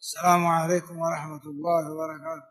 السلام عليكم ورحمة الله وبركاته.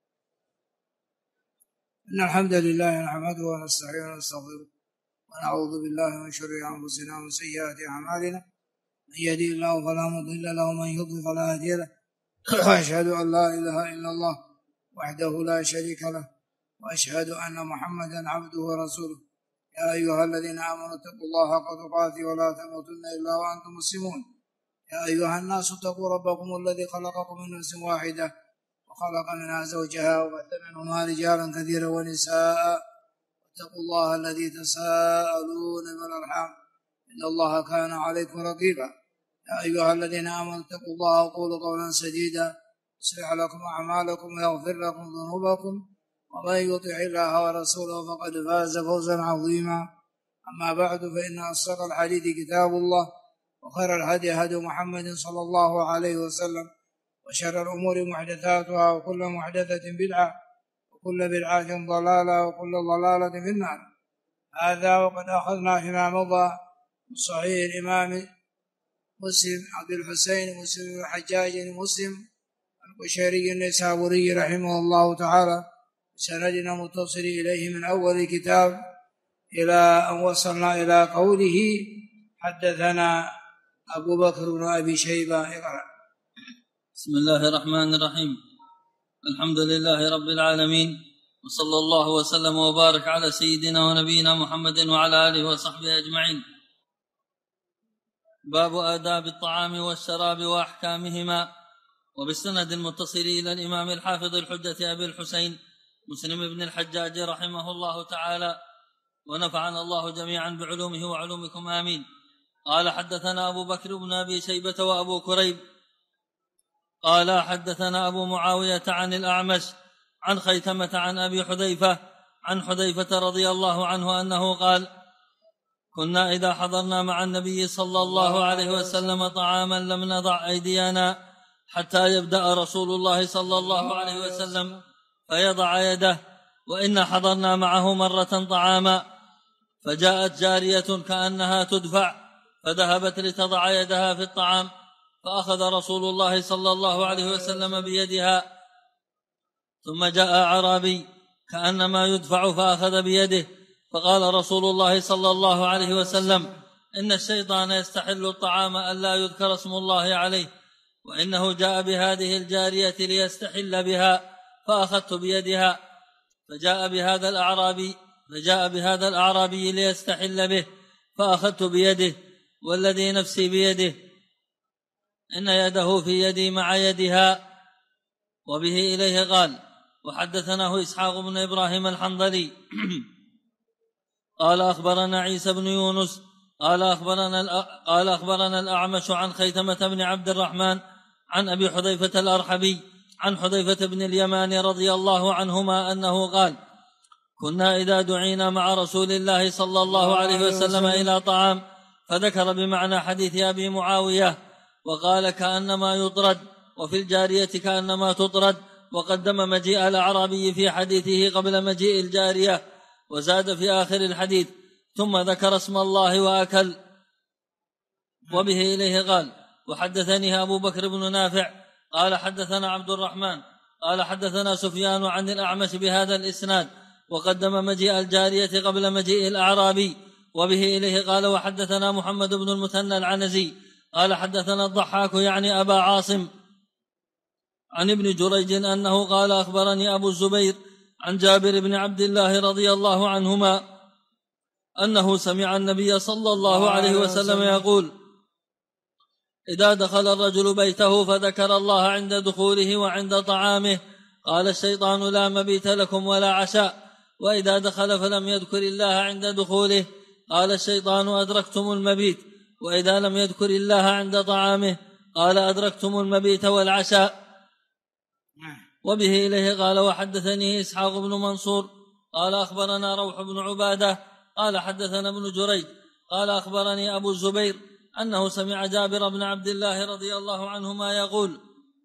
إن الحمد لله نحمده ونستعينه ونستغفره ونعوذ بالله من شرور أنفسنا ومن سيئات أعمالنا، من يهده الله فلا مضل له ومن يضلل فلا هادي له، وأشهد أن لا إله إلا الله وحده لا شريك له، وأشهد أن محمدا عبده ورسوله. يا أيها الذين آمنوا اتقوا الله حق تقاته ولا تموتن إلا وأنتم مسلمون. يا أيها الناس اتقوا ربكم الذي خلقكم من نفس واحدة وخلق منها زوجها وبث منهما رجالا كثيرا ونساء، واتقوا الله الذي تساءلون بالأرحام إن الله كان عليكم رقيبا. يا أيها الذين آمنوا اتقوا الله وقولوا قولا سديدا يصلح لكم أعمالكم ويغفر لكم ذنوبكم، ومن يطع الله ورسوله فقد فاز فوزا عظيما. أما بعد، فإن أصدق الحديث كتاب الله، وخير الهدي هدي محمد صلى الله عليه وسلم، وشر الأمور محدثاتها، وكل محدثة بدعة، وكل بدعة ضلالة، وكل ضلالة في النار. هذا وقد أخذنا فيما مضى من صحيح الإمام مسلم عبد الحسين مسلم بن الحجاج مسلم القشيري النيسابوري رحمه الله تعالى، سندنا متصل إليه من أول الكتاب إلى أن وصلنا إلى قوله: حدثنا أبو بكر بن أبي شيبة. اقرأ. بسم الله الرحمن الرحيم. الحمد لله رب العالمين، وصلى الله وسلم وبارك على سيدنا ونبينا محمد وعلى آله وصحبه أجمعين. باب آداب الطعام والشراب وأحكامهما. وبالسند المتصل إلى الإمام الحافظ الحجة أبي الحسين مسلم بن الحجاج رحمه الله تعالى، ونفعنا الله جميعا بعلومه وعلومكم آمين. قال: حدثنا أبو بكر بن أبي شيبة وأبو كريب قال: حدثنا أبو معاوية عن الأعمش عن خيثمة عن أبي حذيفة عن حذيفة رضي الله عنه أنه قال: كنا إذا حضرنا مع النبي صلى الله عليه وسلم طعاما لم نضع أيدينا حتى يبدأ رسول الله صلى الله عليه وسلم فيضع يده، وإن حضرنا معه مرة طعاما فجاءت جارية كأنها تدفع فذهبت لتضع يدها في الطعام، فأخذ رسول الله صلى الله عليه وسلم بيدها، ثم جاء أعرابي كأنما يدفع فأخذ بيده، فقال رسول الله صلى الله عليه وسلم: إن الشيطان يستحل الطعام ألا يذكر اسم الله عليه، وإنه جاء بهذه الجارية ليستحل بها، فأخذت بيدها. فجاء بهذا الأعرابي ليستحل به، فأخذت بيده، والذي نفسي بيده إن يده في يدي مع يدها. وبه إليه قال: وحدثناه إسحاق بن إبراهيم الحنظلي قال: أخبرنا عيسى بن يونس قال أخبرنا الأعمش عن خيثمة بن عبد الرحمن عن أبي حذيفة الأرحبي عن حذيفة بن اليمان رضي الله عنهما أنه قال: كنا إذا دعينا مع رسول الله صلى الله عليه وسلم إلى طعام، فذكر بمعنى حديث أبي معاوية، وقال: كأنما يطرد، وفي الجارية كأنما تطرد، وقدم مجيء الأعرابي في حديثه قبل مجيء الجارية، وزاد في آخر الحديث: ثم ذكر اسم الله وأكل. وبه إليه قال: وحدثني أبو بكر بن نافع قال: حدثنا عبد الرحمن قال: حدثنا سفيان عن الأعمش بهذا الإسناد، وقدم مجيء الجارية قبل مجيء الأعرابي. وبه إليه قال: وحدثنا محمد بن المثنى العنزي قال: حدثنا الضحاك يعني أبا عاصم عن ابن جريج أنه قال: أخبرني أبو الزبير عن جابر بن عبد الله رضي الله عنهما أنه سمع النبي صلى الله عليه وسلم يقول: إذا دخل الرجل بيته فذكر الله عند دخوله وعند طعامه قال الشيطان: لا مبيت لكم ولا عشاء. وإذا دخل فلم يذكر الله عند دخوله قال الشيطان: أدركتم المبيت. وإذا لم يذكر الله عند طعامه قال: أدركتم المبيت والعشاء. وبه إليه قال: وحدثني إسحاق بن منصور قال: أخبرنا روح بن عبادة قال: حدثنا ابن جريج قال: أخبرني أبو الزبير أنه سمع جابر بن عبد الله رضي الله عنهما يقول: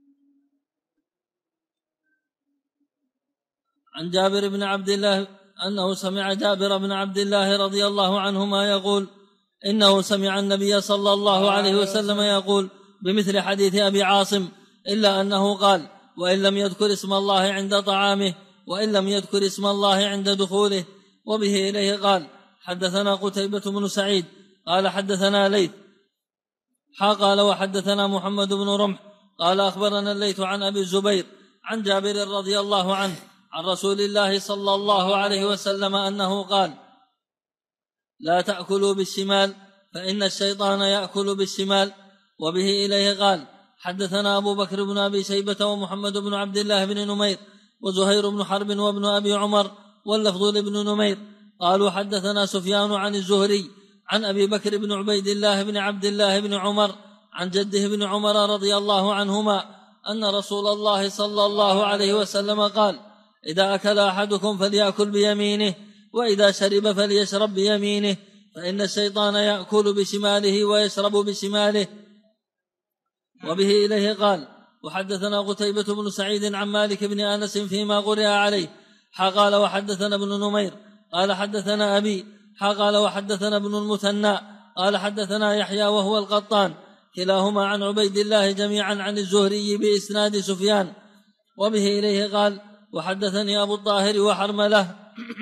عن جابر بن عبد الله أنه سمع جابر بن عبد الله رضي الله عنهما يقول: إنه سمع النبي صلى الله عليه وسلم يقول بمثل حديث أبي عاصم، إلا أنه قال: وإن لم يذكر اسم الله عند طعامه، وإن لم يذكر اسم الله عند دخوله. وبه إليه قال: حدثنا قتيبة بن سعيد قال حدثنا ليث قال وحدثنا محمد بن رمح قال أخبرنا الليث عن أبي الزبير عن جابر رضي الله عنه عن رسول الله صلى الله عليه وسلم أنه قال: لا تأكلوا بالشمال فإن الشيطان يأكل بالشمال. وبه إليه قال: حدثنا أبو بكر بن أبي شيبة ومحمد بن عبد الله بن نمير وزهير بن حرب وابن أبي عمر واللفظ لابن نمير قالوا: حدثنا سفيان عن الزهري عن أبي بكر بن عبيد الله بن عبد الله بن عمر عن جده بن عمر رضي الله عنهما أن رسول الله صلى الله عليه وسلم قال: إذا أكل أحدكم فليأكل بيمينه، وإذا شرب فليشرب بيمينه، فإن الشيطان يأكل بشماله ويشرب بشماله. وبه إليه قال: وحدثنا قتيبة بن سعيد عن مالك بن أنس فيما قرئ عليه قال وحدثنا ابن نمير قال حدثنا أبي قال وحدثنا ابن المثنى قال حدثنا يحيى وهو القطان كلاهما عن عبيد الله جميعا عن الزهري بإسناد سفيان. وبه إليه قال: وحدثني أبو الطاهر وحرملة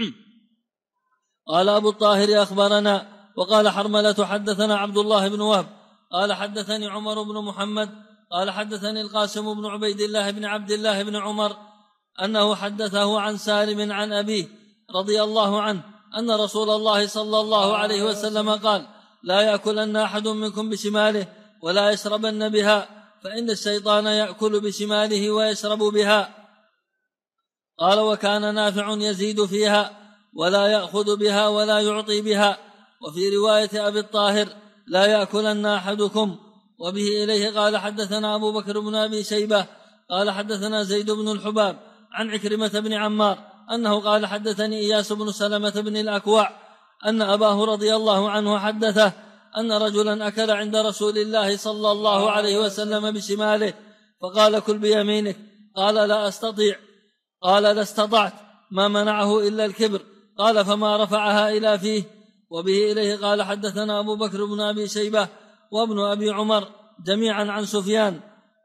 قال أبو الطاهر أخبرنا، وقال حرملة حدثنا عبد الله بن وهب قال حدثني عمر بن محمد قال حدثني القاسم بن عبيد الله بن عبد الله بن عمر أنه حدثه عن سالم عن أبيه رضي الله عنه أن رسول الله صلى الله عليه وسلم قال: لا يأكلن أحد منكم بشماله ولا يشربن بها، فإن الشيطان يأكل بشماله ويشرب بها. قال: وكان نافع يزيد فيها ولا يأخذ بها ولا يعطي بها. وفي رواية أبي الطاهر: لا يأكلن أحدكم. وبه إليه قال: حدثنا أبو بكر بن أبي شيبة قال حدثنا زيد بن الحباب عن عكرمة بن عمار أنه قال: حدثني إياس بن سلمة بن الأكوع أن أباه رضي الله عنه حدثه أن رجلا أكل عند رسول الله صلى الله عليه وسلم بشماله فقال: كل بيمينك. قال: لا أستطيع. قال: لا استطعت، ما منعه إلا الكبر. قال: فما رفعها إلى فيه. وبه إليه قال: حدثنا أبو بكر بن أبي شيبة وابن أبي عمر جميعا عن سفيان.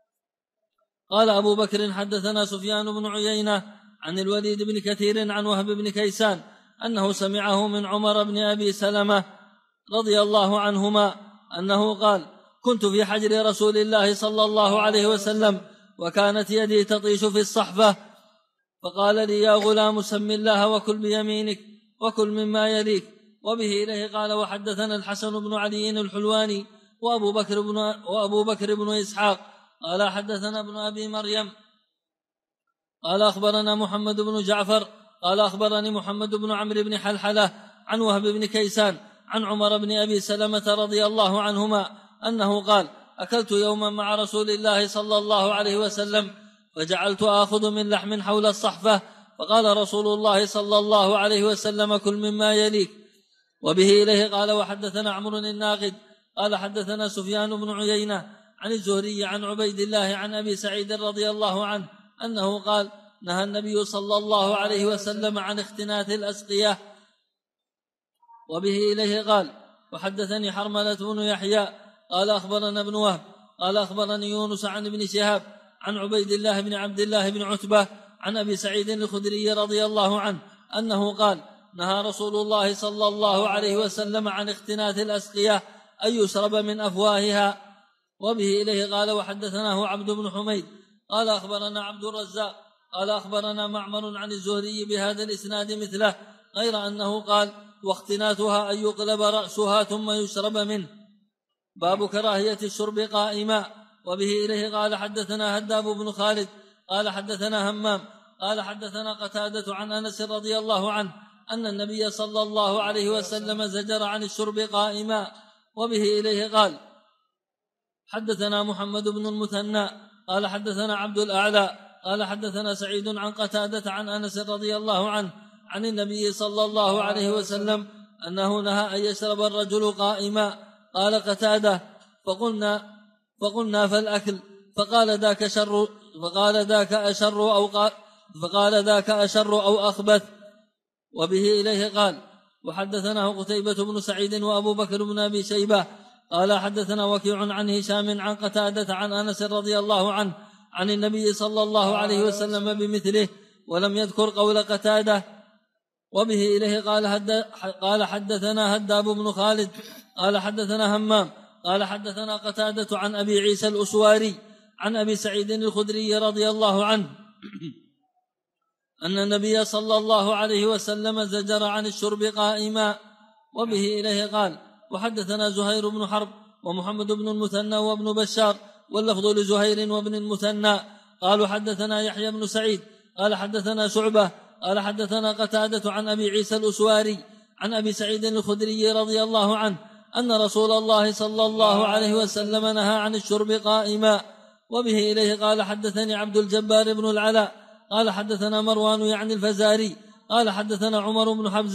قال أبو بكر: حدثنا سفيان بن عيينة عن الوليد بن كثير عن وهب بن كيسان أنه سمعه من عمر بن أبي سلمة رضي الله عنهما أنه قال: كنت في حجر رسول الله صلى الله عليه وسلم وكانت يدي تطيش في الصحفة، فقال لي: يا غلام سم الله وكل بيمينك وكل مما يليك. وبه إليه قال: وحدثنا الحسن بن علي الحلواني وأبو بكر بن إسحاق قال حدثنا ابن أبي مريم قال أخبرنا محمد بن جعفر قال أخبرني محمد بن عمرو بن حلحلة عن وهب بن كيسان عن عمر بن أبي سلمة رضي الله عنهما أنه قال: أكلت يوما مع رسول الله صلى الله عليه وسلم فجعلت آخذ من لحم حول الصحفة، فقال رسول الله صلى الله عليه وسلم: كل مما يليك. وبه إليه قال: وحدثنا عمرو الناقد قال حدثنا سفيان بن عيينة عن الزهري عن عبيد الله عن أبي سعيد رضي الله عنه أنه قال: نهى النبي صلى الله عليه وسلم عن اختناث الأسقية. وبه إليه قال: وحدثني حرملة بن يحيى قال أخبرنا ابن وهب قال أخبرني يونس عن ابن شهاب عن عبيد الله بن عبد الله بن عتبة عن أبي سعيد الخدري رضي الله عنه أنه قال: نهى رسول الله صلى الله عليه وسلم عن اختناث الأسقية أن يشرب من أفواهها. وبه إليه قال: وحدثناه عبد بن حميد قال أخبرنا عبد الرزاق قال أخبرنا معمر عن الزهري بهذا الإسناد مثله، غير أنه قال: واختناثها أن يقلب رأسها ثم يشرب منه. باب كراهية الشرب قائما. وبه إليه قال: حدثنا هداب بن خالد قال حدثنا همام قال حدثنا قتادة عن أنس رضي الله عنه أن النبي صلى الله عليه وسلم زجر عن الشرب قائما. وبه إليه قال: حدثنا محمد بن المثنى قال حدثنا عبد الأعلى قال حدثنا سعيد عن قتادة عن أنس رضي الله عنه عن النبي صلى الله عليه وسلم أنه نهى أن يشرب الرجل قائما. قال قتادة: فقلنا فالأكل، فقال: ذاك أشر أو أخبث. وبه إليه قال: وحدثناه قتيبة بن سعيد وأبو بكر بن أبي شيبة قال حدثنا وكيع عن هشام عن قتادة عن أنس رضي الله عنه عن النبي صلى الله عليه وسلم بمثله، ولم يذكر قول قتادة. وبه إليه قال حدثنا هداب بن خالد قال حدثنا همام قال حدثنا قتادة عن أبي عيسى الأسواري عن أبي سعيد الخدري رضي الله عنه أن النبي صلى الله عليه وسلم زجر عن الشرب قائما. وبه إليه قال وحدثنا زهير بن حرب ومحمد بن المثنى وابن بشار، واللفظ لزهير وابن المثنى قالوا حدثنا يحيى بن سعيد قال حدثنا شعبة قال حدثنا قتادة عن أبي عيسى الأسواري عن أبي سعيد الخدري رضي الله عنه أن رسول الله صلى الله عليه وسلم نهى عن الشرب قائما. وبه إليه قال حدثني عبد الجبار بن العلاء قال حدثنا مروان يعني الفزاري قال حدثنا عمر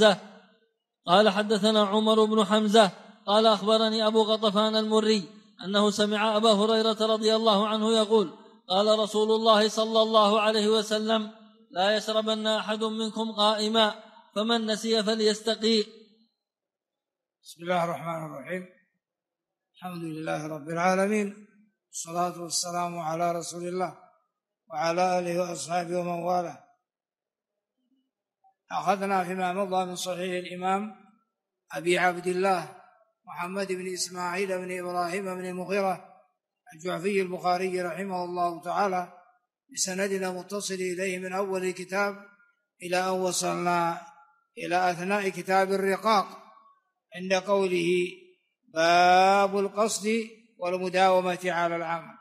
بن حمزة قال أخبرني أبو غطفان المري أنه سمع أبا هريرة رضي الله عنه يقول قال رسول الله صلى الله عليه وسلم لا يشربن أحد منكم قائما، فمن نسي فليستقي. بسم الله الرحمن الرحيم. الحمد لله رب العالمين، والصلاة والسلام على رسول الله وعلى آله وأصحابه ومن والاه. أخذنا فيما مضى من صحيح الإمام أبي عبد الله محمد بن إسماعيل بن إبراهيم بن المغيرة الجعفي البخاري رحمه الله تعالى بسندنا متصل إليه من أول الكتاب إلى أن وصلنا إلى أثناء كتاب الرقاق عند قوله باب القصد والمداومة على العمل.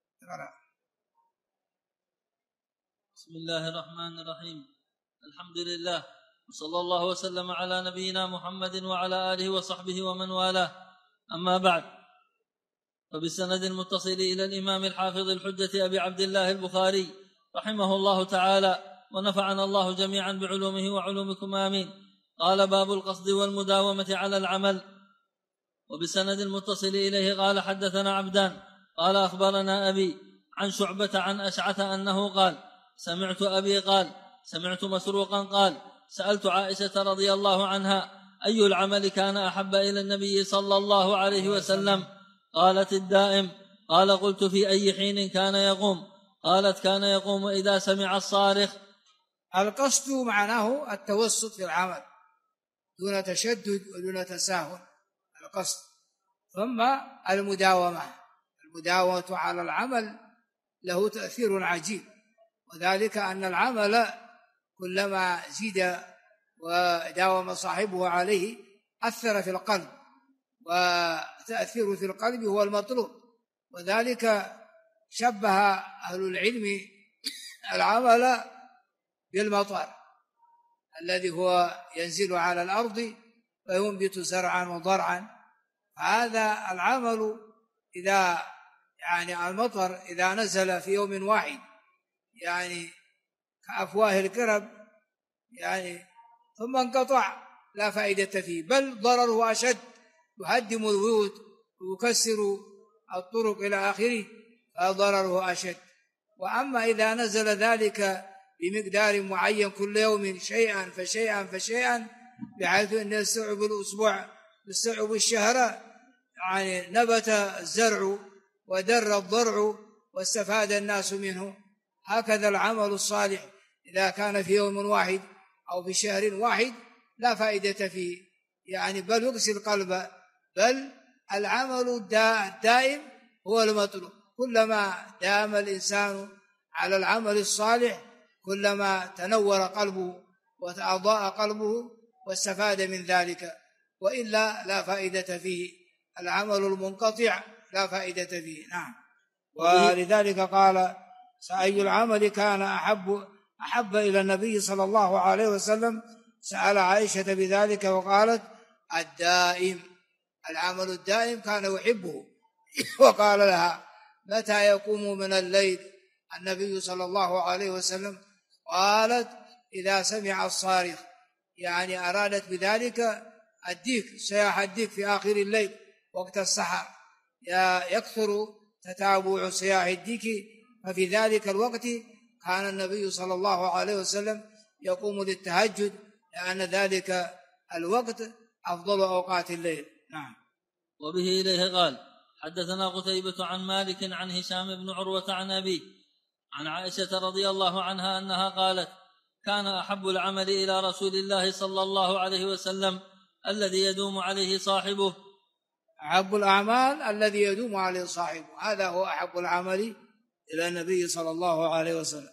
بسم الله الرحمن الرحيم. الحمد لله وصلى الله وسلم على نبينا محمد وعلى آله وصحبه ومن والاه، أما بعد، فبالسند المتصل إلى الإمام الحافظ الحجة أبي عبد الله البخاري رحمه الله تعالى ونفعنا الله جميعا بعلومه وعلومكم آمين. قال باب القصد والمداومة على العمل. وبالسند المتصل إليه قال حدثنا عبدان قال أخبرنا أبي عن شعبة عن أشعث أنه قال سمعت أبي قال سمعت مسروقا قال سألت عائشة رضي الله عنها أي العمل كان أحب إلى النبي صلى الله عليه وسلم؟ قالت الدائم. قال قلت في أي حين كان يقوم؟ قالت كان يقوم إذا سمع الصارخ. القصد معناه التوسط في العمل دون تشدد ودون تساهل، القصد. ثم المداومة على العمل له تأثير عجيب، وذلك أن العمل كلما زيد وداوم صاحبه عليه أثر في القلب، وتأثير في القلب هو المطلوب. وذلك شبه أهل العلم العمل بالمطر الذي هو ينزل على الأرض فينبت زرعا وضرعا. هذا العمل إذا المطر إذا نزل في يوم واحد كأفواه الكرب ثم انقطع لا فائدة فيه، بل ضرره أشد، يهدم البيوت ويكسر الطرق إلى آخره، فضرره أشد. وأما إذا نزل ذلك بمقدار معين كل يوم شيئا فشيئا بحيث أن يستوعب الأسبوع يستوعب الشهر، نبت الزرع ودر الضرع واستفاد الناس منه. هكذا العمل الصالح إذا كان في يوم واحد أو في شهر واحد لا فائدة فيه، بل يقسي القلب. بل العمل الدائم هو المطلوب. كلما دام الإنسان على العمل الصالح كلما تنور قلبه وتأضاء قلبه واستفاد من ذلك، وإلا لا فائدة فيه. العمل المنقطع لا فائدة فيه. نعم. ولذلك قال أي العمل كان أحب إلى النبي صلى الله عليه وسلم؟ سأل عائشة بذلك وقالت الدائم، العمل الدائم كان يحبه. وقال لها متى يقوم من الليل النبي صلى الله عليه وسلم؟ قالت إذا سمع الصارخ، أرادت بذلك الديك، صياح الديك في آخر الليل وقت السحر، يكثر تتابع صياح الديك، ففي ذلك الوقت كان النبي صلى الله عليه وسلم يقوم للتهجد، لأن ذلك الوقت أفضل أوقات الليل. نعم. وبه إليه قال حدثنا قتيبة عن مالك عن هشام بن عروة عن أبيه عن عائشة رضي الله عنها أنها قالت: كان أحب العمل إلى رسول الله صلى الله عليه وسلم الذي يدوم عليه صاحبه. أحب الأعمال الذي يدوم عليه صاحبه، هذا هو أحب العمل إلى النبي صلى الله عليه وسلم.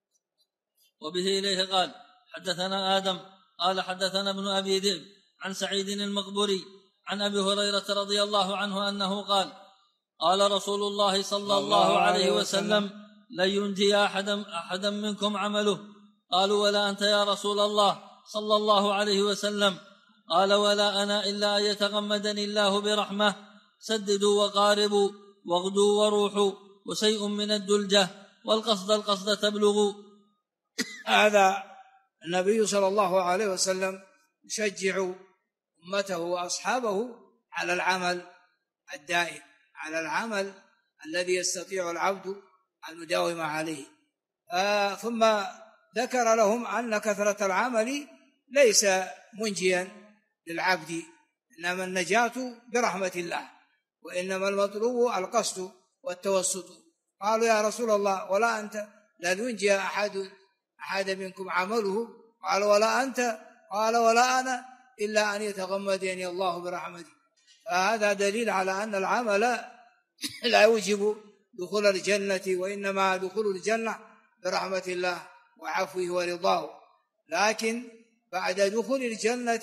وبه إليه قال: حدثنا آدم قال حدثنا ابن أبي ذئب عن سعيد المقبري عن أبي هريرة رضي الله عنه أنه قال: قال رسول الله صلى الله عليه وسلم: لن ينجي أحدا منكم عمله. قالوا: ولا أنت يا رسول الله صلى الله عليه وسلم؟ قال: ولا أنا إلا أن يتغمدني الله برحمة. سددوا وقاربوا واغدوا وروحوا وشيء من الدلجة والقصد تبلغوا. هذا النبي صلى الله عليه وسلم يشجع أمته وأصحابه على العمل الدائم، على العمل الذي يستطيع العبد أن يداوم عليه. ثم ذكر لهم أن كثرة العمل ليس منجيا للعبد، إنما النجاة برحمة الله، وإنما المطلوب القصد والتوسط. قالوا: يا رسول الله ولا أنت لا ينجي أحد منكم عمله؟ قال: ولا أنت؟ قال: ولا أنا إلا أن يتغمدني الله برحمته. فهذا دليل على أن العمل لا يوجب دخول الجنة، وإنما دخول الجنة برحمة الله وعفوه ورضاه، لكن بعد دخول الجنة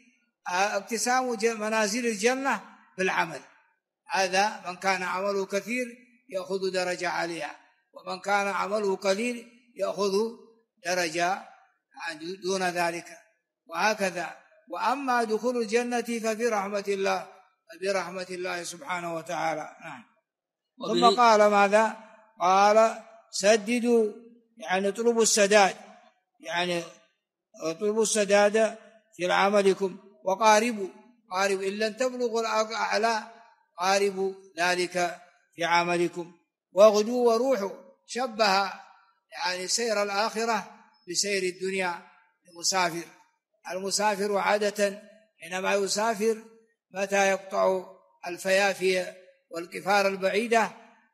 اقتسام منازل الجنة بالعمل. هذا من كان عمله كثير يأخذ درجة عليها، ومن كان عمله قليل يأخذ درجة دون ذلك، وهكذا. وأما دخول الجنة فبرحمة الله سبحانه وتعالى. ثم قال ماذا؟ قال: سددوا، يعني اطلبوا السداد، يعني اطلبوا السداد في عملكم، وقاربوا إن لم تبلغوا الأعلى قاربوا ذلك في عملكم، واغدوا وروحوا. شبه يعني سير الآخرة بسير الدنيا المسافر. المسافر عادة حينما يسافر متى يقطع الفيافي والقفار البعيدة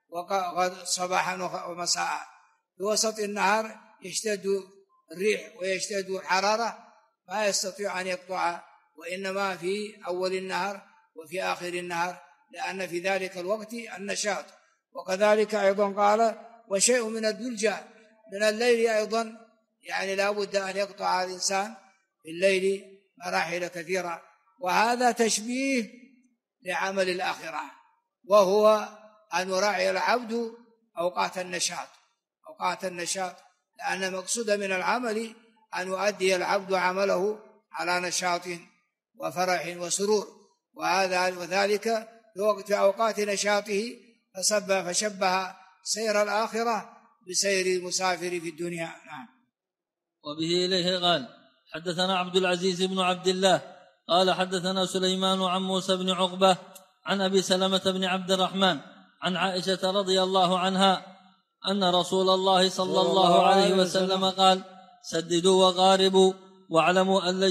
صباحا ومساء، في وسط النهار يشتد الريح ويشتد الحرارة ما يستطيع أن يقطع، وإنما في أول النهار وفي آخر النهار، لأن في ذلك الوقت النشاط. وكذلك أيضا قال: وشيء من الدلجة، من الليل أيضا، يعني لا بد أن يقطع الإنسان في الليل مراحل كثيرة. وهذا تشبيه لعمل الآخرة، وهو أن يراعي العبد أوقات النشاط، لأن مقصود من العمل أن يؤدي العبد عمله على نشاط وفرح وسرور، وذلك في وقت أوقات نشاطه فشبه سير الآخرة بسير المسافر في الدنيا. وبه إليه قال: حدثنا عبد العزيز بن عبد الله قال حدثنا سليمان عن موسى بن عقبة عن أبي سلمة بن عبد الرحمن عن عائشة رضي الله عنها أن رسول الله صلى الله عليه وسلم قال: سددوا وقاربوا واعلموا أن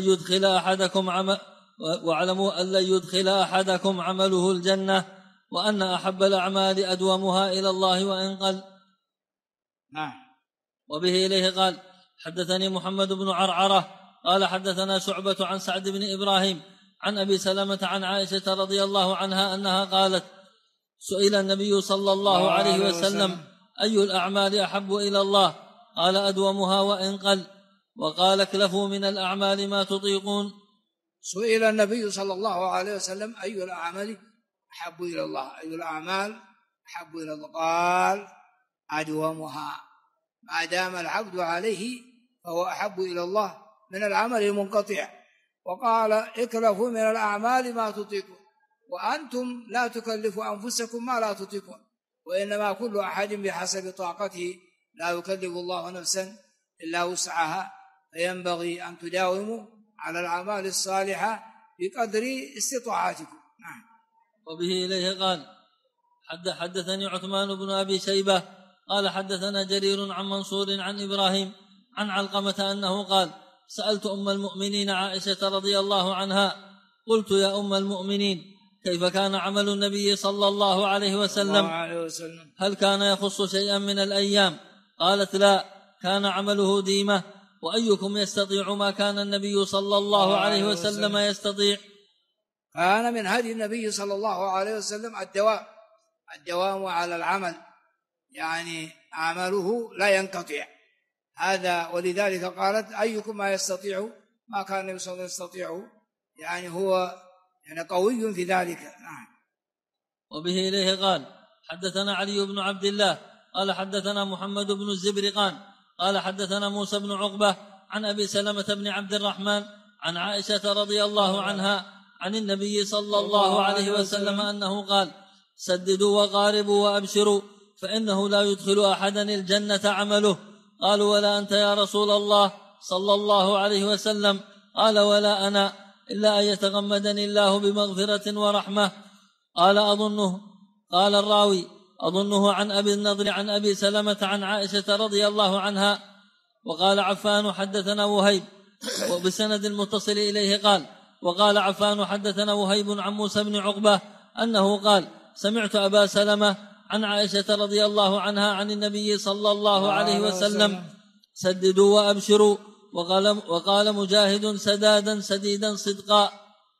لن يدخل أحدكم عمله الجنة، وأن أحب الأعمال أدومها إلى الله وإن قل. وبه إليه قال: حدثني محمد بن عرعرة قال حدثنا شعبة عن سعد بن إبراهيم عن أبي سلمة عن عائشة رضي الله عنها أنها قالت: سئل النبي صلى الله عليه وسلم: أي الأعمال أحب إلى الله؟ قال: أدومها وإن قل. وقال: اكلفوا من الأعمال ما تطيقون. سئل النبي صلى الله عليه وسلم: أي الأعمال أحب إلى الله؟ أي الأعمال أحب إلى الله؟ قال: أدومها، ما دام العبد عليه فهو أحب إلى الله من العمل المنقطع. وقال: اكلفوا من الأعمال ما تطيقون، وأنتم لا تكلفوا أنفسكم ما لا تطيقون، وإنما كل أحد بحسب طاقته، لا يكلف الله نفسا إلا وسعها، فينبغي أن تداوموا على الأعمال الصالحة بقدر استطاعتكم. وبه إليه قال: حدثني عثمان بن أبي شيبة قال حدثنا جرير عن منصور عن إبراهيم عن علقمة أنه قال: سألت أم المؤمنين عائشة رضي الله عنها قلت: يا أم المؤمنين، كيف كان عمل النبي صلى الله عليه وسلم؟ هل كان يخص شيئا من الأيام؟ قالت لا، كان عمله ديمة. وأيكم يستطيع ما كان النبي صلى الله عليه وسلم يستطيع؟ كان من هدي النبي صلى الله عليه وسلم الدوام على العمل، يعني عمله لا ينقطع هذا. ولذلك قالت أيكم ما يستطيع ما كان النبي صلى الله عليه وسلم يستطيعه، يعني هو يعني قوي في ذلك. نعم. وبه إليه قال حدثنا علي بن عبد الله قال حدثنا محمد بن الزبرقان قال حدثنا موسى بن عقبة عن أبي سلمة بن عبد الرحمن عن عائشة رضي الله عنها عن النبي صلى الله عليه وسلم أنه قال سددوا وقاربوا وأبشروا فإنه لا يدخل أحدا الجنة عمله. قالوا ولا أنت يا رسول الله صلى الله عليه وسلم؟ قال ولا أنا، إلا أن يتغمدني الله بمغفرة ورحمة. قال الراوي أظنه عن أبي النضر عن أبي سلمة عن عائشة رضي الله عنها. وقال عفان حدثنا وهيب وبسند المتصل إليه قال وقال عفان حدثنا وهيب عن موسى بن عقبة أنه قال سمعت أبا سلمة عن عائشة رضي الله عنها عن النبي صلى الله عليه وسلم سددوا وأبشروا. وقال مجاهد سدادا سديدا صدقا.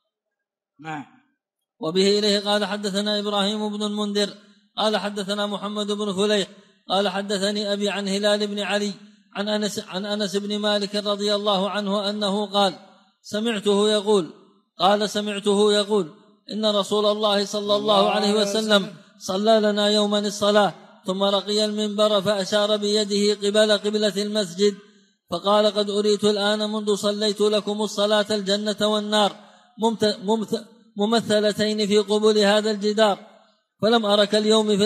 وبه إليه قال حدثنا إبراهيم بن المنذر قال حدثنا محمد بن فليح قال حدثني أبي عن هلال بن علي عن أنس بن مالك رضي الله عنه أنه قال سمعته يقول إن رسول الله صلى الله عليه وسلم صلى لنا يوما الصلاة ثم رقي المنبر فأشار بيده قبلة المسجد فقال قد أريت الآن منذ صليت لكم الصلاة الجنة والنار ممثلتين في قبول هذا الجدار فلم أرك اليوم في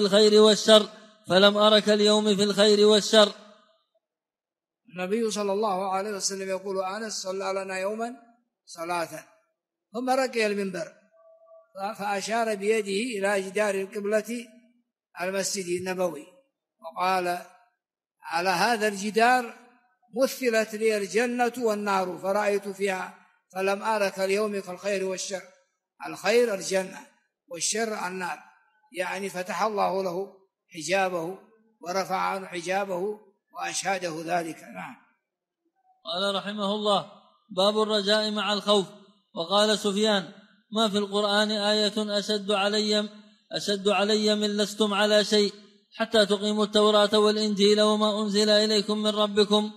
الخير والشر. النبي صلى الله عليه وسلم يقول أنس صلى لنا يوما صلاة ثم رقي المنبر فأشار بيده إلى جدار القبلة المسجد النبوي وقال على هذا الجدار مثلت لي الجنة والنار فرأيت فيها فلم أرك اليوم في الخير والشر. الخير الجنة والشر النار، يعني فتح الله له حجابه ورفع عنه حجابه وأشهده ذلك. نعم. قال رحمه الله باب الرجاء مع الخوف. وقال سفيان ما في القرآن آية أشد علي من لستم على شيء حتى تقيموا التوراة والإنجيل وما أنزل إليكم من ربكم.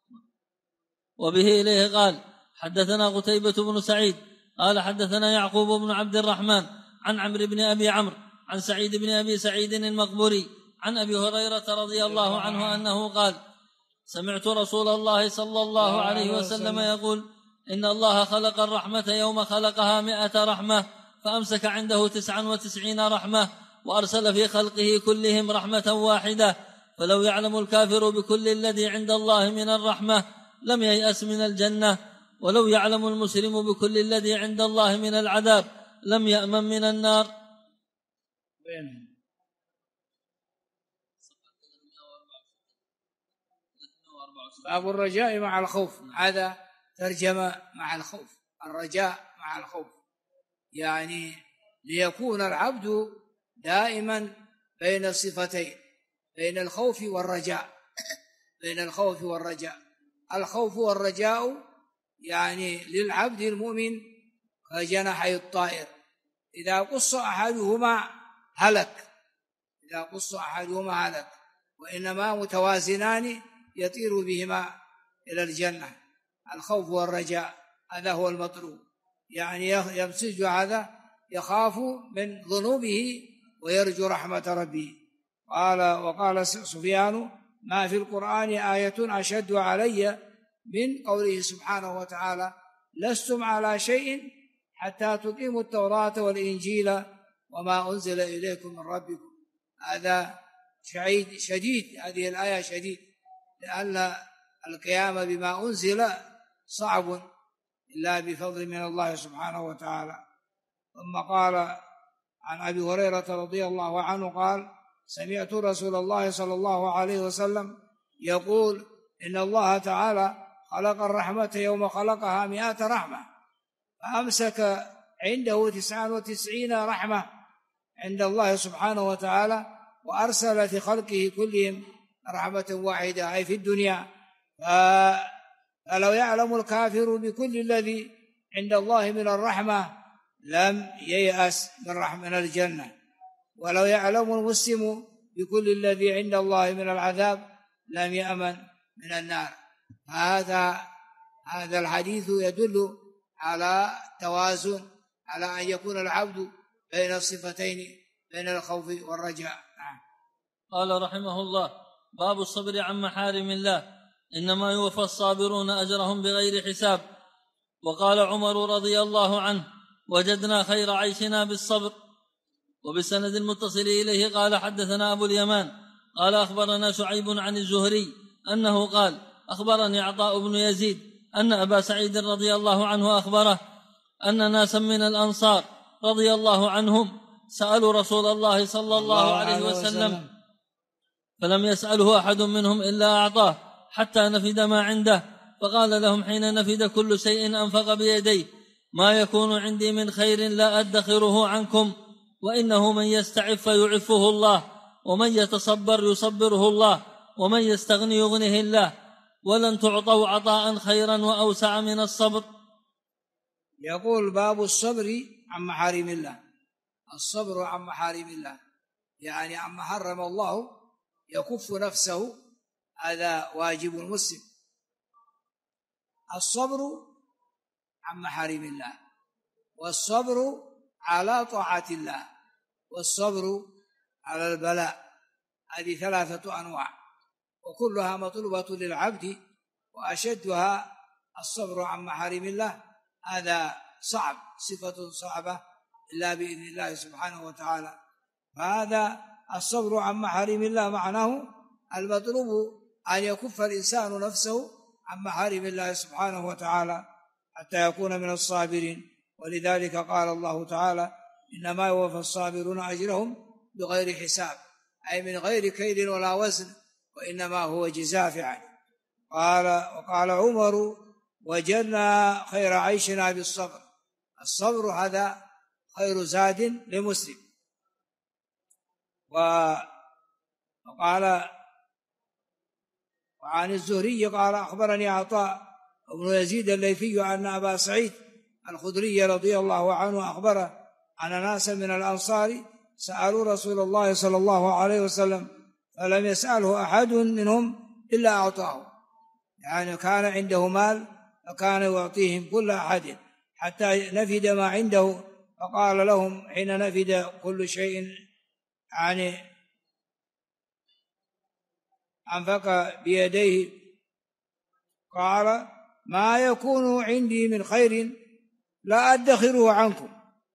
وبه إليه قال حدثنا قتيبة بن سعيد قال حدثنا يعقوب بن عبد الرحمن عن عمرو بن أبي عمرو عن سعيد بن أبي سعيد المقبوري عن أبي هريرة رضي الله عنه أنه قال سمعت رسول الله صلى الله عليه وسلم يقول إن الله خلق الرحمة يوم خلقها 100 رحمة فأمسك عنده 99 رحمة وأرسل في خلقه كلهم رحمة واحدة فلو يعلم الكافر بكل الذي عند الله من الرحمة لم ييأس من الجنة ولو يعلم المسلم بكل الذي عند الله من العذاب لم يأمن من النار. باب الرجاء مع الخوف، هذا ترجمة مع الخوف، الرجاء مع الخوف، يعني ليكون العبد دائما بين الصفتين، بين الخوف والرجاء، بين الخوف والرجاء. الخوف والرجاء يعني للعبد المؤمن كجناحي الطائر، إذا قص أحدهما هلك، وإنما متوازنان يطير بهما إلى الجنة. الخوف والرجاء هذا هو المطلوب، يعني يمسج هذا يخاف من ذنوبه ويرجو رحمة ربه. وقال سفيان ما في القرآن آية أشد علي من قوله سبحانه وتعالى لستم على شيء حتى تقيموا التوراة والإنجيل وما أنزل إليكم من ربكم. هذا شديد، هذه الآية شديد، لأن القيام بما أنزل صعب إلا بفضل من الله سبحانه وتعالى. ثم قال عن أبي هريرة رضي الله عنه قال سمعت رسول الله صلى الله عليه وسلم يقول إن الله تعالى خلق الرحمة يوم خلقها 100 رحمة فأمسك عنده 99 رحمة عند الله سبحانه وتعالى وأرسل في خلقه كلهم رحمة واحدة أي في الدنيا. فلو يعلم الكافر بكل الذي عند الله من الرحمة لم ييأس من الجنة، ولو يعلم المسلم بكل الذي عند الله من العذاب لم يأمن من النار. هذا الحديث يدل على توازن، على أن يكون العبد بين الصفتين، بين الخوف والرجاء. قال رحمه الله: باب الصبر عن محارم الله، إنما يوفى الصابرون أجرهم بغير حساب. وقال عمر رضي الله عنه: وجدنا خير عيشنا بالصبر. وبالسند المتصل إليه قال: حدثنا أبو اليمان قال: أخبرنا شعيب عن الزهري أنه قال: أخبرني عطاء بن يزيد أن أبا سعيد رضي الله عنه أخبره أن ناسا من الأنصار رضي الله عنهم سألوا رسول الله صلى الله عليه وسلم، فلم يسأله أحد منهم إلا أعطاه حتى نفد ما عنده، فقال لهم حين نفد كل شيء أنفق بيديه: ما يكون عندي من خير لا أدخره عنكم، وإنه من يستعف يعفه الله، ومن يتصبر يصبره الله، ومن يستغني يغنه الله، ولن تعطوا عطاء خيرا وأوسع من الصبر. يقول: باب الصبر عن محارم الله. الصبر عن محارم الله يعني عما حرم الله يكف نفسه، هذا واجب المسلم. الصبر عن محارم الله، والصبر على طاعة الله، والصبر على البلاء. هذه 3 أنواع، وكلها مطلوبة للعبد، وأشدها الصبر عن محارم الله. هذا صعب، صفة صعبة إلا بإذن الله سبحانه وتعالى. فهذا الصبر عن محارم الله معناه المطلوب أن يكف الإنسان نفسه عن محارم الله سبحانه وتعالى حتى يكون من الصابرين. ولذلك قال الله تعالى: إنما يوفى الصابرون أجرهم بغير حساب، أي من غير كيل ولا وزن، وإنما هو جزاء فعل. وقال عمر: وجدنا خير عيشنا بالصبر. الصبر هذا خير زاد لمسلم. وقال وعن الزهري قال: أخبرني عطاء بن يزيد الليثي أن أبا سعيد الخدري رضي الله عنه أخبره أن ناسا من الأنصار سألوا رسول الله صلى الله عليه وسلم، فلم يسأله أحد منهم إلا أعطاه. يعني كان عنده مال فكان يعطيهم كل أحد حتى نفد ما عنده، فقال لهم حين نفد كل شيء يعني أنفق بيديه، قال: ما يكون عندي من خير لا أدخره عنكم،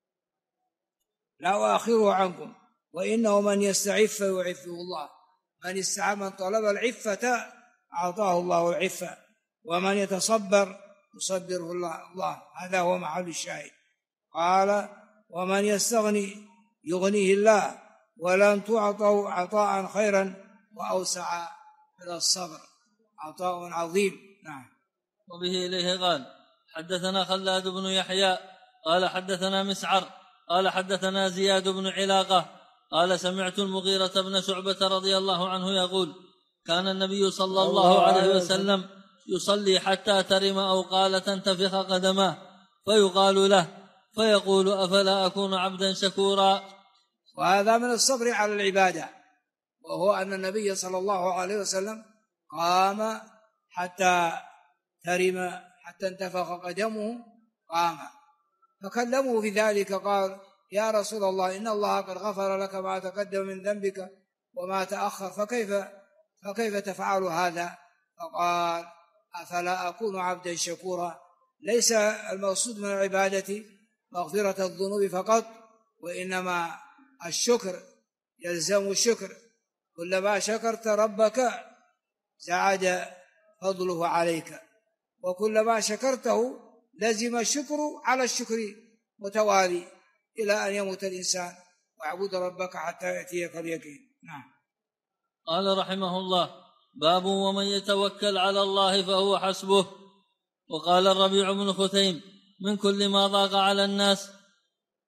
لا أؤخره عنكم، وإنه من يستعف يعفه الله. من طلب العفة أعطاه الله العفة، ومن يتصبر يصبره الله. هذا هو محل الشاهد. قال: ومن يستغني يغنيه الله، ولن تعطوا عطاء خيرا وأوسع من الصبر. عطاء عظيم. نعم. وبه إليه قال: حدثنا خلاد بن يحيى قال: حدثنا مسعر قال: حدثنا زياد بن علاقة قال: سمعت المغيرة بن شعبة رضي الله عنه يقول: كان النبي صلى الله عليه وسلم يصلي حتى ترم أو قال تنتفخ قدماه، فيقال له فيقول: أفلا أكون عبدا شكورا. وهذا من الصبر على العبادة، وهو أن النبي صلى الله عليه وسلم قام حتى ترم، حتى انتفخ قدمه، قام، فكلموا في ذلك، قال: يا رسول الله، إن الله قد غفر لك ما تقدم من ذنبك وما تأخر، فكيف تفعل هذا؟ فقال: أفلا أكون عبدا شكورا. ليس المقصود من العبادة مغفرة الذنوب فقط، وإنما الشكر يلزم الشكر. كلما شكرت ربك زاد فضله عليك، وكلما شكرته لزم الشكر على الشكر متوالي إلى أن يموت الإنسان. واعبد ربك حتى يأتيك اليقين. نعم. قال رحمه الله: باب ومن يتوكل على الله فهو حسبه. وقال الربيع بن خثيم: من كل ما ضاق على الناس.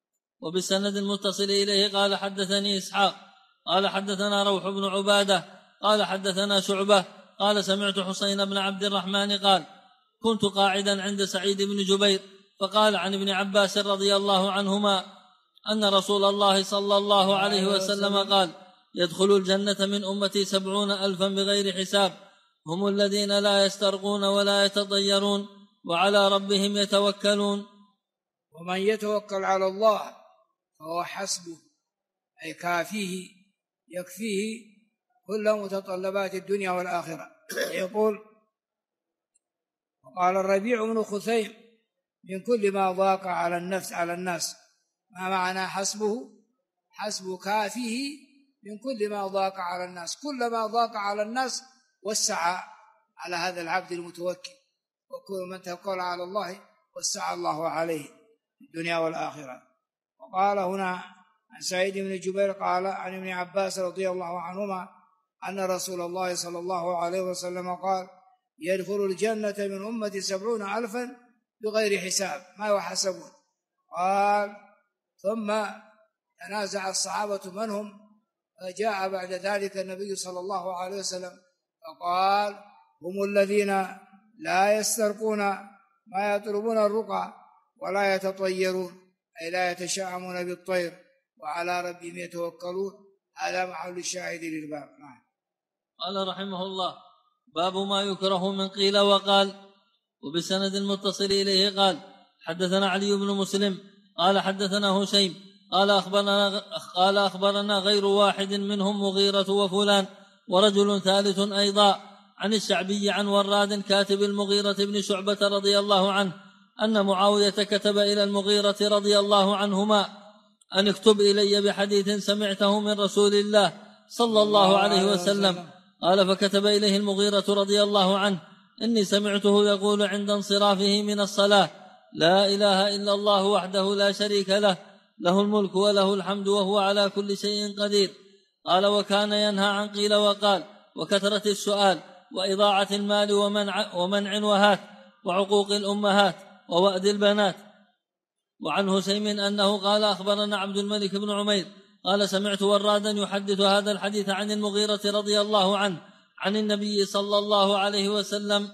وبالسند المتصل إليه قال: حدثني إسحاق قال: حدثنا روح بن عبادة قال حدثنا شعبة قال سمعت حسين بن عبد الرحمن قال كنت قاعدا عند سعيد بن جبير فقال عن ابن عباس رضي الله عنهما أن رسول الله صلى الله عليه وسلم قال يدخل الجنة من أمتي 70,000 بغير حساب هم الذين لا يسترقون ولا يتطيرون وعلى ربهم يتوكلون. ومن يتوكل على الله فهو حسبه، أي كافيه يكفيه كل متطلبات الدنيا والآخرة. يقول وقال الربيع بن خثيم من كل ما ضاق على الناس. ما معنى حسبه؟ حسب كافيه من كل ما ضاق على الناس، كل ما ضاق على الناس وسع على هذا العبد المتوكل، وكل من توكل على الله وسع الله عليه في الدنيا والآخرة. وقال هنا عن سعيد بن جبير قال عن ابن عباس رضي الله عنهما أن رسول الله صلى الله عليه وسلم قال يدخل الجنة من أمتي 70,000 بغير حساب، ما يحسبون. قال ثم تنازع الصحابة من هم، فجاء بعد ذلك النبي صلى الله عليه وسلم فقال هم الذين لا يسترقون ما يطلبون الرقى ولا يتطيرون، أي لا يتشاءمون بالطير وعلى ربهم يتوكلون. هذا محل الشاهد للباب. قال رحمه الله باب ما يكره من قيل وقال. وبسند المتصل إليه قال حدثنا علي بن مسلم قال حدثنا هشيم قال أخبرنا غير واحد منهم مغيرة وفلان ورجل ثالث أيضا عن الشعبي عن وراد كاتب المغيرة بن شعبة رضي الله عنه أن معاوية كتب إلى المغيرة رضي الله عنهما أن اكتب إلي بحديث سمعته من رسول الله صلى الله عليه وسلم. قال فكتب إليه المغيرة رضي الله عنه إني سمعته يقول عند انصرافه من الصلاة لا إله إلا الله وحده لا شريك له له الملك وله الحمد وهو على كل شيء قدير. قال وكان ينهى عن قيل وقال وكثرة السؤال وإضاعة المال ومنع وهات وعقوق الأمهات ووأد البنات. وعن هشيم أنه قال أخبرنا عبد الملك بن عمير قال سمعت ورادا يحدث هذا الحديث عن المغيرة رضي الله عنه عن النبي صلى الله عليه وسلم.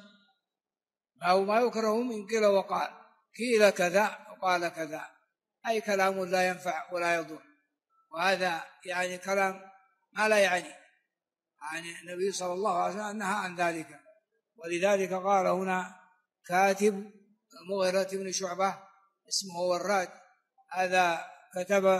أو ما يكره من قيل وقال، قيل كذا وقال كذا، أي كلام لا ينفع ولا يضر، وهذا يعني كلام ما لا يعني النبي صلى الله عليه وسلم نهى عن ذلك. ولذلك قال هنا كاتب المغيرة بن شعبة اسمه وراد، هذا كتب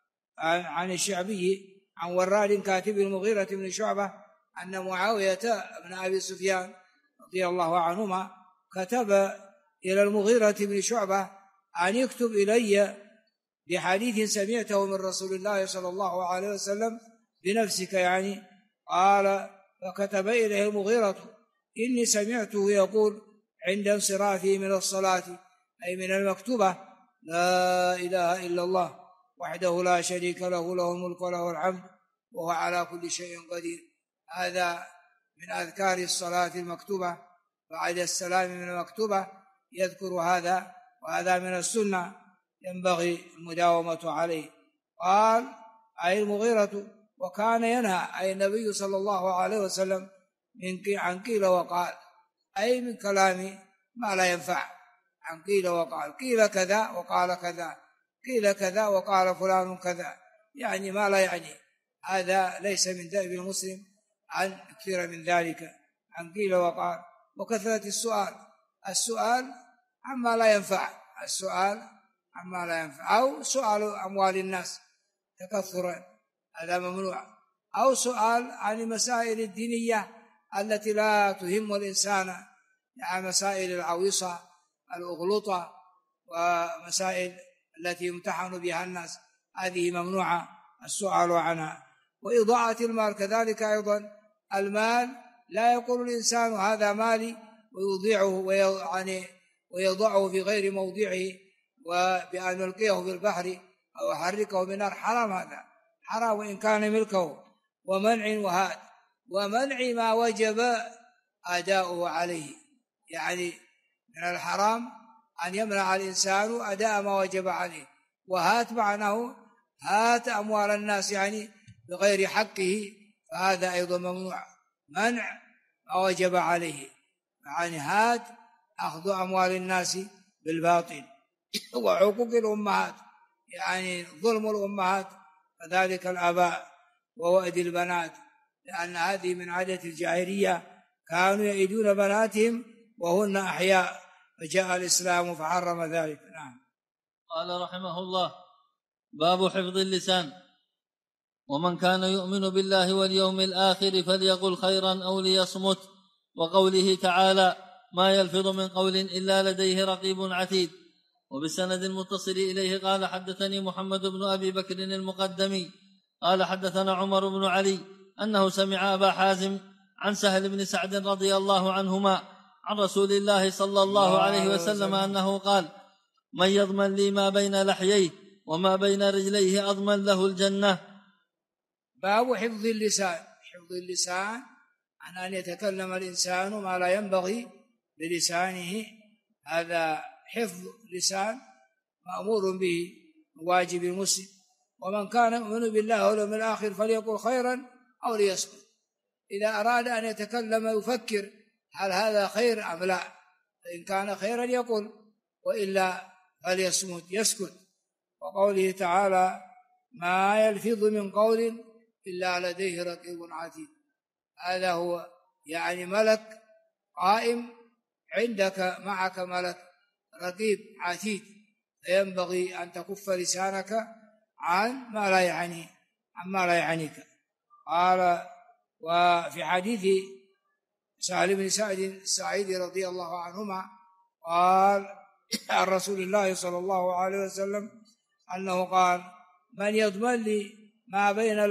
عن الشعبي عن وراد كاتب المغيرة بن شعبة أن معاوية بن أبي سفيان رضي الله عنهما كتب إلى المغيرة بن شعبة أن يكتب إلي بحديث سمعته من رسول الله صلى الله عليه وسلم بنفسك يعني. قال فكتب إليه المغيرة إني سمعته يقول عند انصرافه من الصلاة أي من المكتوبة لا إله إلا الله وحده لا شريك له له الملك وله الحمد وهو على كل شيء قدير. هذا من أذكار الصلاة المكتوبة بعد السلام من المكتوبة يذكر هذا، وهذا من السنة ينبغي المداومة عليه. قال أي المغيرة وكان ينهى أي النبي صلى الله عليه وسلم عن قيل وقال، أي من كلام ما لا ينفع، عن قيل وقال، قيل كذا وقال كذا، قيل كذا وقال فلان كذا، يعني ما لا يعني. هذا ليس من دأب المسلم عن كثير من ذلك، عن قيل وقال. وكثرة السؤال عما لا ينفع، السؤال عما لا ينفع، أو سؤال أموال الناس تكثرا هذا ممنوع، أو سؤال عن المسائل الدينية التي لا تهم الإنسان، يعني مسائل العويصة الأغلوطة ومسائل التي يمتحن بها الناس، هذه ممنوعة السؤال عنها. وإضاعة المال كذلك أيضا، المال لا يقول الإنسان هذا مالي ويضيعه ويضعه في غير موضعه وبأن يلقيه في البحر أو يحركه بالنار، حرام، هذا حرام وإن كان ملكه. ومنع وهات، ومنع ما وجب أداؤه عليه، يعني من الحرام أن يمنع الإنسان أداء ما وجب عليه. وهات معناه هات أموال الناس يعني بغير حقه، فهذا أيضا ممنوع. منع ما وجب عليه، يعني هذا أخذ أموال الناس بالباطل، وعقوق الأمهات يعني ظلم الأمهات، كذلك الآباء ووأد البنات، لأن هذه من عادة الجاهلية، كانوا يئدون بناتهم وهن أحياء، فجاء الإسلام فحرم ذلك. نعم. قال رحمه الله: باب حفظ اللسان. ومن كان يؤمن بالله واليوم الآخر فليقل خيرا أو ليصمت. وقوله تعالى: ما يلفظ من قول إلا لديه رقيب عتيد. وبالسند المتصل إليه قال: حدثني محمد بن أبي بكر المقدمي قال: حدثنا عمر بن علي أنه سمع أبا حازم عن سهل بن سعد رضي الله عنهما عن رسول الله صلى الله عليه وسلم أنه قال: من يضمن لي ما بين لحييه وما بين رجليه أضمن له الجنة. باب حفظ اللسان. حفظ اللسان عن أن يتكلم الإنسان ما لا ينبغي بلسانه، هذا حفظ لسان مأمور به، واجب المسلم. ومن كان يؤمن بالله واليوم الآخر فليقل خيرا أو ليصمت. إذا أراد أن يتكلم يفكر هل هذا خير أم لا، فإن كان خيرا يقول، وإلا فليصمت يسكت. وقوله تعالى: ما يلفظ من قول إلا لديه رقيب عتيد، هذا هو يعني ملك قائم عندك، معك ملك رقيب عتيد، فينبغي أن تكف لسانك عن ما لا يعنيك. قال: وفي حديث سهل بن سعد الساعدي رضي الله عنهما قال عن رسول الله صلى الله عليه وسلم أنه قال: من يضمن لي ما بين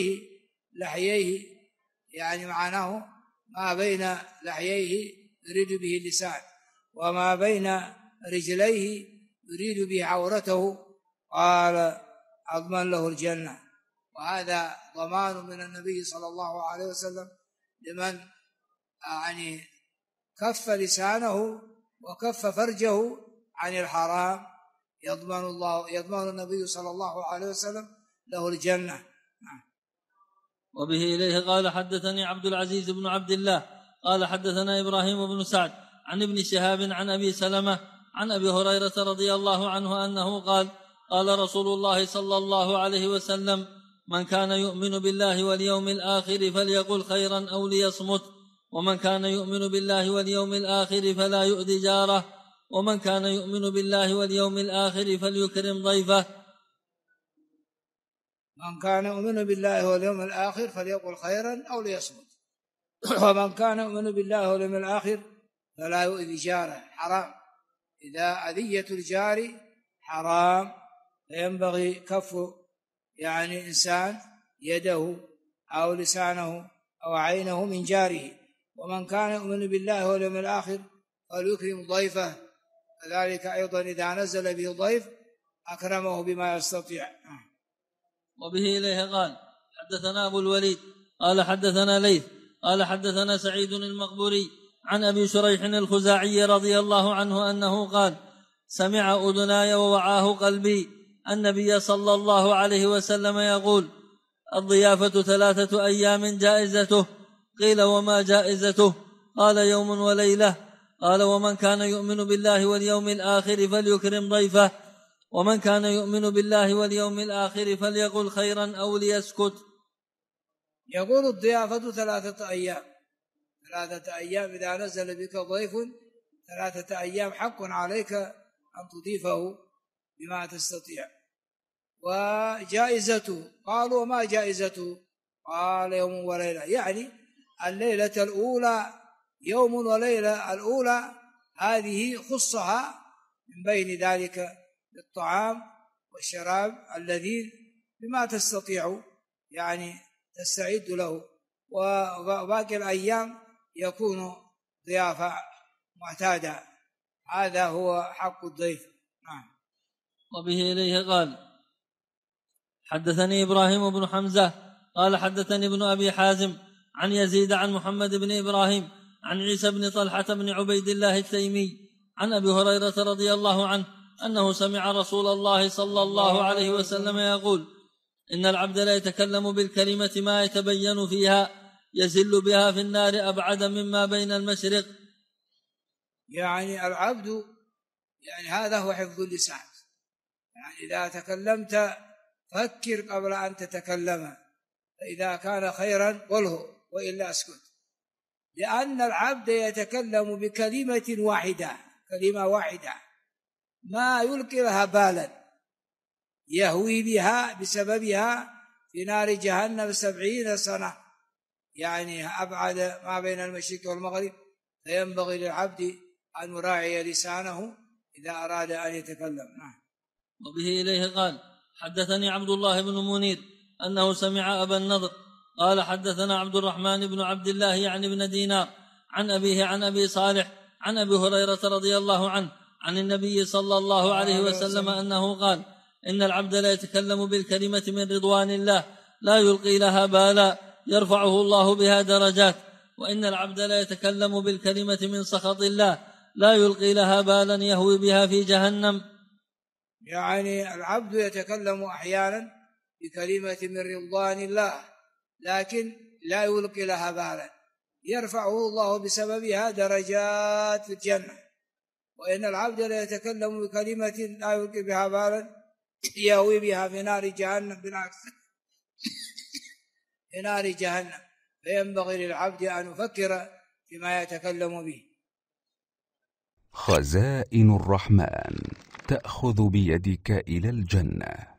لحييه يعني معناه ما بين لحييه يريد به اللسان، وما بين رجليه يريد به عورته، قال: أضمن له الجنة. وهذا ضمان من النبي صلى الله عليه وسلم لمن يعني كف لسانه وكف فرجه عن الحرام، يضمن النبي صلى الله عليه وسلم له الجنة. وبه إليه قال: حدثني عبد العزيز بن عبد الله قال: حدثنا إبراهيم بن سعد عن ابن شهاب عن أبي سلمة عن أبي هريرة رضي الله عنه أنه قال: قال رسول الله صلى الله عليه وسلم: من كان يؤمن بالله واليوم الآخر فليقل خيرا أو ليصمت. ومن كان يؤمن بالله واليوم الآخر فلا يؤذي جاره. ومن كان يؤمن بالله واليوم الآخر فليكرم ضيفه. من كان يؤمن بالله واليوم الآخر فليقل خيرا أو ليصمت. ومن كان يؤمن بالله واليوم الآخر فلا يؤذي جاره، حرام. إذا أذية الجار حرام، فينبغي كف يعني إنسان يده أو لسانه أو عينه من جاره. ومن كان يؤمن بالله واليوم الآخر فليكرم ضيفه، كذلك أيضا إذا نزل به ضيف أكرمه بما يستطيع. وبه إليه قال: حدثنا أبو الوليد قال: حدثنا ليث قال: حدثنا سعيد المقبوري عن أبي شريح الخزاعي رضي الله عنه أنه قال: سمع أذناي ووعاه قلبي النبي صلى الله عليه وسلم يقول: الضيافة 3 أيام جائزته. قيل: وما جائزته؟ قال: يوم وليلة. قال: ومن كان يؤمن بالله واليوم الآخر فليكرم ضيفه. ومن كان يؤمن بالله واليوم الآخر فليقل خيرا أو ليسكت. يقول: الضيافة 3 أيام. 3 أيام إذا نزل بك ضيف 3 أيام حق عليك أن تضيفه بما تستطيع. وجائزته، قالوا: وما جائزته؟ قال: يوم وليلة، يعني الليلة الأولى يوم وليلة الأولى هذه خصها من بين ذلك بالطعام والشراب اللذيذ بما تستطيع يعني تستعد له، وباقي الأيام يكون ضيافة معتادة. هذا هو حق الضيف. وبه إليه قال: حدثني إبراهيم بن حمزة قال: حدثني ابن أبي حازم عن يزيد عن محمد بن إبراهيم عن عيسى بن طلحة بن عبيد الله التيمي عن أبي هريرة رضي الله عنه أنه سمع رسول الله صلى الله عليه وسلم يقول: إن العبد لا يتكلم بالكلمة ما يتبين فيها يزل بها في النار أبعد مما بين المشرق. يعني العبد يعني هذا هو حفظ اللسان، يعني إذا تكلمت فكر قبل أن تتكلم، فإذا كان خيرا قله وإلا اسكت، لأن العبد يتكلم بكلمة واحدة، كلمة واحدة ما يلقي لها بالا يهوي بها بسببها في نار جهنم 70 سنة، يعني أبعد ما بين المشرق والمغرب. فينبغي للعبد أن يراعي لسانه إذا أراد أن يتكلم. وبه إليه قال: حدثني عبد الله بن منير أنه سمع أبا النضر قال: حدثنا عبد الرحمن بن عبد الله يعني بن دينار عن أبيه عن أبي صالح عن أبي هريرة رضي الله عنه عن النبي صلى الله عليه وسلم أنه قال: إن العبد لا يتكلم بالكلمة من رضوان الله لا يلقي لها بالا يرفعه الله بها درجات، وإن العبد لا يتكلم بالكلمة من سخط الله لا يلقي لها بالا يهوي بها في جهنم. يعني العبد يتكلم أحيانا بكلمة من رضوان الله لكن لا يلقي لها بالا يرفعه الله بسببها درجات في الجنة، وإن العبد لا يتكلم بكلمة لا يلقي بها بالا يهوي بها في نار جهنم، بالعكس في نار جهنم. فينبغي للعبد أن يفكر فيما يتكلم به. خزائن الرحمن تأخذ بيدك إلى الجنة.